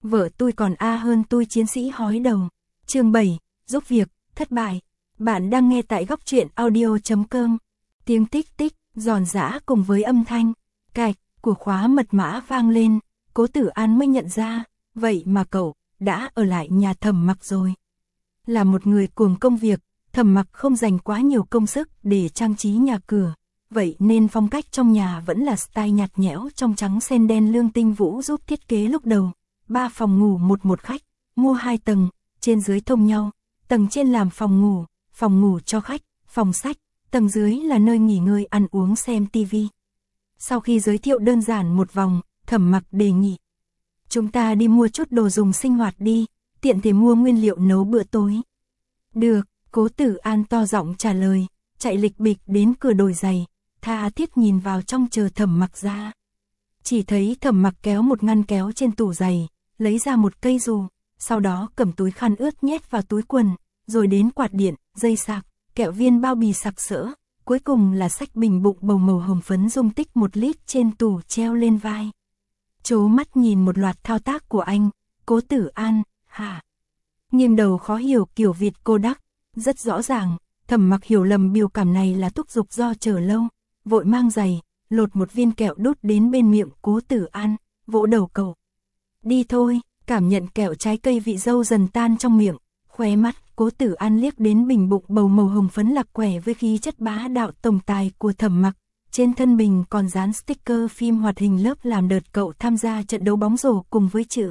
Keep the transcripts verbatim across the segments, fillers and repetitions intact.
vợ tôi còn a hơn tôi chiến sĩ hói đầu. Chương bảy, giúp việc, thất bại. Bạn đang nghe tại góc truyện audio chấm com. Tiếng tích tích, giòn giã cùng với âm thanh cạch của khóa mật mã vang lên, Cố Tử An mới nhận ra, vậy mà cậu đã ở lại nhà Thẩm Mặc rồi. Là một người cuồng công việc, Thẩm Mặc không dành quá nhiều công sức để trang trí nhà cửa, vậy nên phong cách trong nhà vẫn là style nhạt nhẽo trong trắng sen đen. Lương Tinh Vũ giúp thiết kế lúc đầu, ba phòng ngủ một một khách, mua hai tầng, trên dưới thông nhau, tầng trên làm phòng ngủ, phòng ngủ cho khách, phòng sách, tầng dưới là nơi nghỉ ngơi ăn uống xem tivi. Sau khi giới thiệu đơn giản một vòng, Thẩm Mặc đề nghị: chúng ta đi mua chút đồ dùng sinh hoạt đi, tiện thể mua nguyên liệu nấu bữa tối. Được, Cố Tử An to giọng trả lời, chạy lịch bịch đến cửa đổi giày, tha thiết nhìn vào trong chờ Thẩm Mặc ra. Chỉ thấy Thẩm Mặc kéo một ngăn kéo trên tủ giày, lấy ra một cây dù, sau đó cầm túi khăn ướt nhét vào túi quần, rồi đến quạt điện, dây sạc, kẹo viên bao bì sặc sỡ, cuối cùng là xách bình bụng bầu màu hồng phấn dung tích một lít trên tủ treo lên vai. Chố mắt nhìn một loạt thao tác của anh, Cố Tử An, hả? Nghiêng đầu khó hiểu kiểu Việt cô đắc, rất rõ ràng, Thẩm Mặc hiểu lầm biểu cảm này là thúc giục do chờ lâu, vội mang giày, lột một viên kẹo đút đến bên miệng Cố Tử An, vỗ đầu cậu. Đi thôi, cảm nhận kẹo trái cây vị dâu dần tan trong miệng, khóe mắt Cố Tử An liếc đến bình bụng bầu màu hồng phấn lạc quẻ với khí chất bá đạo tổng tài của Thẩm Mặc, trên thân bình còn dán sticker phim hoạt hình lớp làm đợt cậu tham gia trận đấu bóng rổ cùng với chữ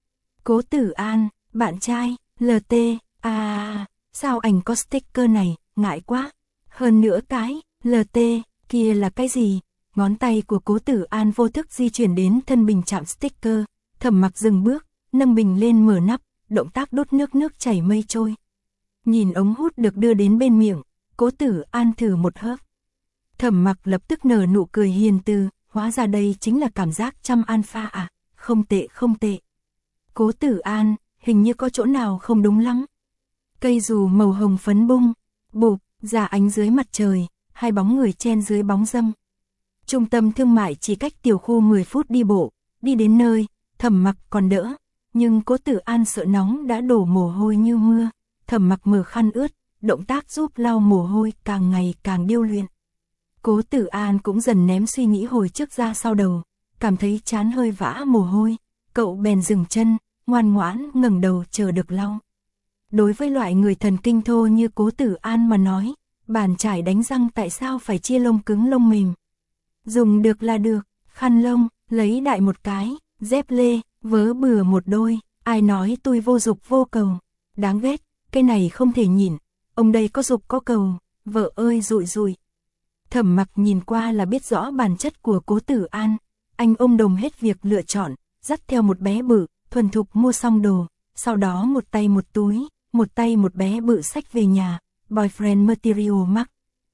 Cố Tử An, bạn trai, lờ tê, à, sao ảnh có sticker này, ngại quá. Hơn nữa cái, lờ tê, kia là cái gì? Ngón tay của Cố Tử An vô thức di chuyển đến thân bình chạm sticker, Thẩm Mặc dừng bước, nâng bình lên mở nắp, động tác đốt nước nước chảy mây trôi. Nhìn ống hút được đưa đến bên miệng, Cố Tử An thử một hớp. Thẩm Mặc lập tức nở nụ cười hiền từ, hóa ra đây chính là cảm giác trăm alpha à, không tệ không tệ. Cố Tử An, hình như có chỗ nào không đúng lắm. Cây dù màu hồng phấn bung, bụp, ra ánh dưới mặt trời, hai bóng người chen dưới bóng râm. Trung tâm thương mại chỉ cách tiểu khu mười phút đi bộ, đi đến nơi, Thẩm Mặc còn đỡ, nhưng Cố Tử An sợ nóng đã đổ mồ hôi như mưa. Thẩm Mặc mở khăn ướt, động tác giúp lau mồ hôi càng ngày càng điêu luyện. Cố Tử An cũng dần ném suy nghĩ hồi trước ra sau đầu, cảm thấy chán hơi vã mồ hôi, cậu bèn dừng chân, ngoan ngoãn ngẩng đầu chờ được lau. Đối với loại người thần kinh thô như Cố Tử An mà nói, bàn chải đánh răng tại sao phải chia lông cứng lông mềm. Dùng được là được, khăn lông, lấy đại một cái, dép lê, vớ bừa một đôi, ai nói tôi vô dục vô cầu. Đáng ghét, cái này không thể nhìn, ông đây có dục có cầu, vợ ơi rụi rụi. Thẩm Mặc nhìn qua là biết rõ bản chất của Cố Tử An, anh ôm đồm hết việc lựa chọn, dắt theo một bé bự, thuần thục mua xong đồ, sau đó một tay một túi, một tay một bé bự xách về nhà, boyfriend material mắc.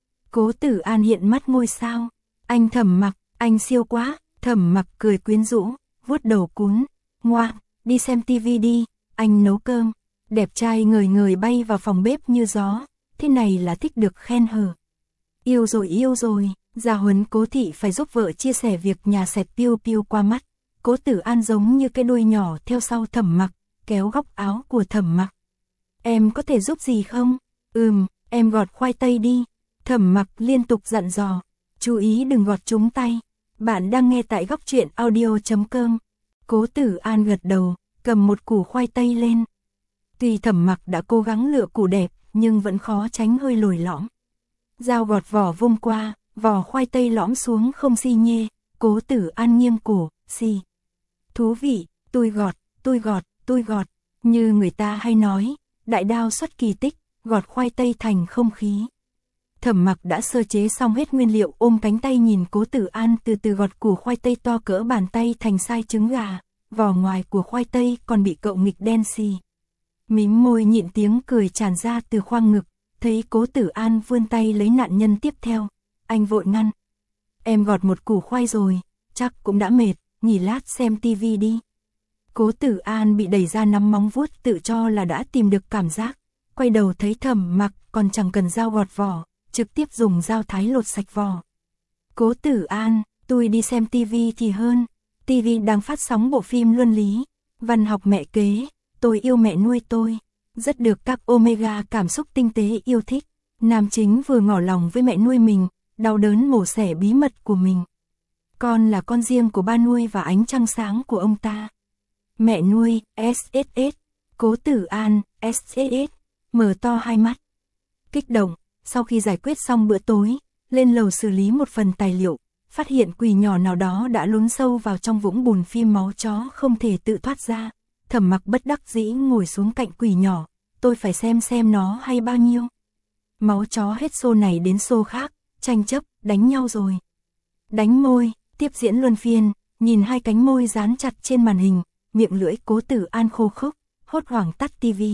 Cố Tử An hiện mắt ngôi sao, anh Thẩm Mặc, anh siêu quá. Thẩm Mặc cười quyến rũ, vuốt đầu cún, ngoan, đi xem tivi đi, anh nấu cơm. Đẹp trai ngời ngời bay vào phòng bếp như gió, thế này là thích được khen hở. Yêu rồi yêu rồi, gia huấn Cố thị phải giúp vợ chia sẻ việc nhà xẹt piu piu qua mắt. Cố Tử An giống như cái đuôi nhỏ theo sau Thẩm Mặc, kéo góc áo của Thẩm Mặc. Em có thể giúp gì không? Ừm, em gọt khoai tây đi. Thẩm Mặc liên tục dặn dò, chú ý đừng gọt trúng tay. Bạn đang nghe tại góc truyện audio chấm com. Cố Tử An gật đầu, cầm một củ khoai tây lên. Tuy Thẩm Mặc đã cố gắng lựa củ đẹp, nhưng vẫn khó tránh hơi lồi lõm. Dao gọt vỏ vung qua, vỏ khoai tây lõm xuống không xi nhê, Cố Tử An nghiêng cổ, xì. Thú vị, tôi gọt, tôi gọt, tôi gọt, như người ta hay nói, đại đao xuất kỳ tích, gọt khoai tây thành không khí. Thẩm Mặc đã sơ chế xong hết nguyên liệu, ôm cánh tay nhìn Cố Tử An từ từ gọt củ khoai tây to cỡ bàn tay thành size trứng gà, vỏ ngoài của khoai tây còn bị cậu nghịch đen xì. Mím môi nhịn tiếng cười tràn ra từ khoang ngực, thấy Cố Tử An vươn tay lấy nạn nhân tiếp theo, anh vội ngăn. Em gọt một củ khoai rồi, chắc cũng đã mệt, nghỉ lát xem tivi đi. Cố Tử An bị đẩy ra nắm móng vuốt tự cho là đã tìm được cảm giác, quay đầu thấy Thẩm Mặc còn chẳng cần dao gọt vỏ, trực tiếp dùng dao thái lột sạch vỏ. Cố Tử An, tôi đi xem tivi thì hơn, tivi đang phát sóng bộ phim Luân Lý. Văn học mẹ kế, tôi yêu mẹ nuôi tôi, rất được các Omega cảm xúc tinh tế yêu thích. Nam chính vừa ngỏ lòng với mẹ nuôi mình, đau đớn mổ xẻ bí mật của mình. Con là con riêng của ba nuôi và ánh trăng sáng của ông ta. Mẹ nuôi, ét ét ét, Cố Tử An, ét ét ét, mở to hai mắt. Kích động, sau khi giải quyết xong bữa tối, lên lầu xử lý một phần tài liệu, phát hiện quỷ nhỏ nào đó đã lún sâu vào trong vũng bùn phim máu chó không thể tự thoát ra. Thẩm Mặc bất đắc dĩ ngồi xuống cạnh quỷ nhỏ, tôi phải xem xem nó hay bao nhiêu. Máu chó hết xô này đến xô khác, tranh chấp, đánh nhau rồi. Đánh môi, tiếp diễn luân phiên, nhìn hai cánh môi dán chặt trên màn hình, miệng lưỡi Cố Tử An khô khốc, hốt hoảng tắt tivi.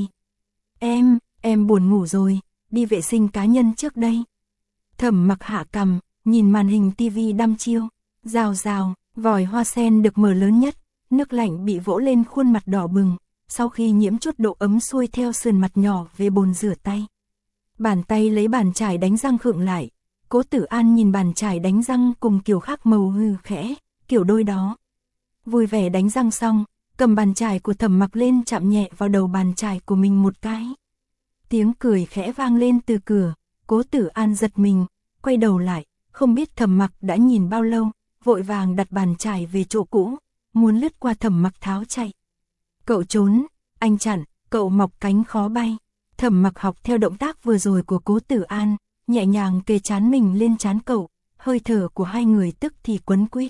Em, em buồn ngủ rồi, đi vệ sinh cá nhân trước đây. Thẩm Mặc hạ cằm, nhìn màn hình tivi đăm chiêu, rào rào, vòi hoa sen được mở lớn nhất, nước lạnh bị vỗ lên khuôn mặt đỏ bừng, sau khi nhiễm chút độ ấm xuôi theo sườn mặt nhỏ về bồn rửa tay. Bàn tay lấy bàn chải đánh răng khựng lại, Cố Tử An nhìn bàn chải đánh răng cùng kiểu khác màu hừ khẽ, kiểu đôi đó. Vui vẻ đánh răng xong, cầm bàn chải của Thẩm Mặc lên chạm nhẹ vào đầu bàn chải của mình một cái. Tiếng cười khẽ vang lên từ cửa, Cố Tử An giật mình, quay đầu lại, không biết Thẩm Mặc đã nhìn bao lâu, vội vàng đặt bàn chải về chỗ cũ, muốn lướt qua Thẩm Mặc tháo chạy. Cậu trốn, anh chặn, cậu mọc cánh khó bay. Thẩm Mặc học theo động tác vừa rồi của Cố Tử An, nhẹ nhàng kề trán mình lên trán cậu, hơi thở của hai người tức thì quấn quýt.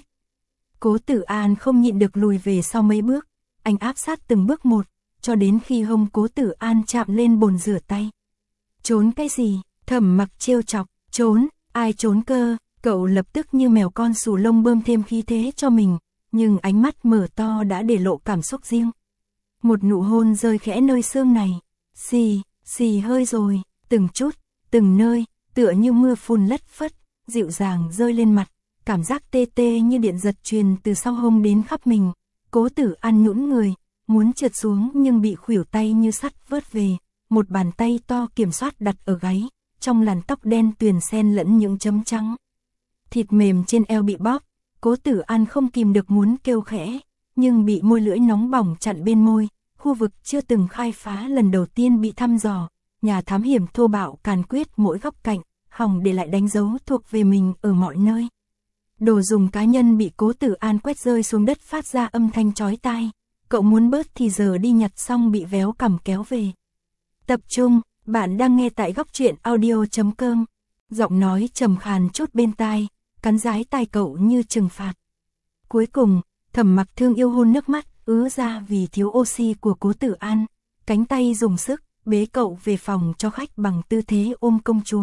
Cố Tử An không nhịn được lùi về sau mấy bước, anh áp sát từng bước một, cho đến khi hông Cố Tử An chạm lên bồn rửa tay. Trốn cái gì? Thẩm Mặc trêu chọc, trốn, ai trốn cơ? Cậu lập tức như mèo con xù lông bơm thêm khí thế cho mình, nhưng ánh mắt mở to đã để lộ cảm xúc riêng. Một nụ hôn rơi khẽ nơi xương này, xì, xì hơi rồi, từng chút, từng nơi, tựa như mưa phùn lất phất, dịu dàng rơi lên mặt, cảm giác tê tê như điện giật truyền từ sau hông đến khắp mình. Cố Tử An nhũn người, muốn trượt xuống nhưng bị khuỷu tay như sắt vớt về, một bàn tay to kiểm soát đặt ở gáy, trong làn tóc đen tuyền xen lẫn những chấm trắng. Thịt mềm trên eo bị bóp, Cố Tử An không kìm được muốn kêu khẽ, nhưng bị môi lưỡi nóng bỏng chặn bên môi, khu vực chưa từng khai phá lần đầu tiên bị thăm dò, nhà thám hiểm thô bạo càn quyết mỗi góc cạnh, hòng để lại đánh dấu thuộc về mình ở mọi nơi. Đồ dùng cá nhân bị Cố Tử An quét rơi xuống đất phát ra âm thanh chói tai, cậu muốn bớt thì giờ đi nhặt xong bị véo cằm kéo về. Tập trung, bạn đang nghe tại góc truyện audio chấm com, giọng nói trầm khàn chốt bên tai, cắn rái tai cậu như trừng phạt. Cuối cùng, Thẩm Mặc thương yêu hôn nước mắt ứa ra vì thiếu oxy của Cố Tử An, cánh tay dùng sức bế cậu về phòng cho khách bằng tư thế ôm công chúa.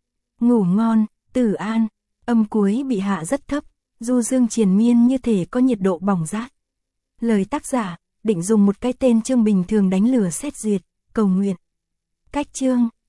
Ngủ ngon, Tử An. Âm cuối bị hạ rất thấp, du dương triền miên như thể có nhiệt độ bỏng rát. Lời tác giả, định dùng một cái tên chương bình thường đánh lừa xét duyệt, cầu nguyện. Cách chương